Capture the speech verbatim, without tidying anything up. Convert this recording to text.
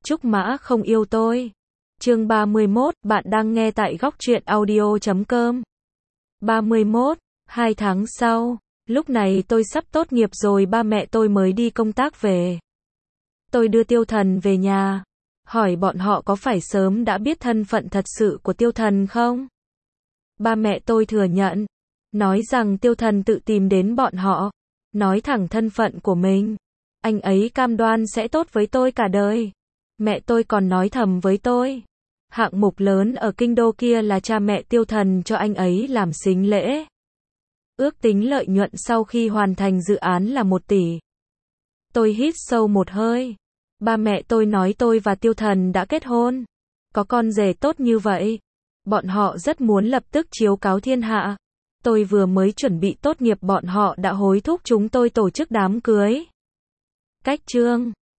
Trúc Mã không yêu tôi. Chương ba mươi mốt, bạn đang nghe tại góc truyện audio chấm com. ba mươi mốt, hai tháng sau, lúc này tôi sắp tốt nghiệp rồi, ba mẹ tôi mới đi công tác về. Tôi đưa Tiêu Thần về nhà, hỏi bọn họ có phải sớm đã biết thân phận thật sự của Tiêu Thần không? Ba mẹ tôi thừa nhận, nói rằng Tiêu Thần tự tìm đến bọn họ, nói thẳng thân phận của mình. Anh ấy cam đoan sẽ tốt với tôi cả đời. Mẹ tôi còn nói thầm với tôi, hạng mục lớn ở kinh đô kia là cha mẹ Tiêu Thần cho anh ấy làm sính lễ. Ước tính lợi nhuận sau khi hoàn thành dự án là một tỷ. Tôi hít sâu một hơi. Ba mẹ tôi nói tôi và Tiêu Thần đã kết hôn. Có con rể tốt như vậy. Bọn họ rất muốn lập tức chiếu cáo thiên hạ. Tôi vừa mới chuẩn bị tốt nghiệp bọn họ đã hối thúc chúng tôi tổ chức đám cưới. Cách chương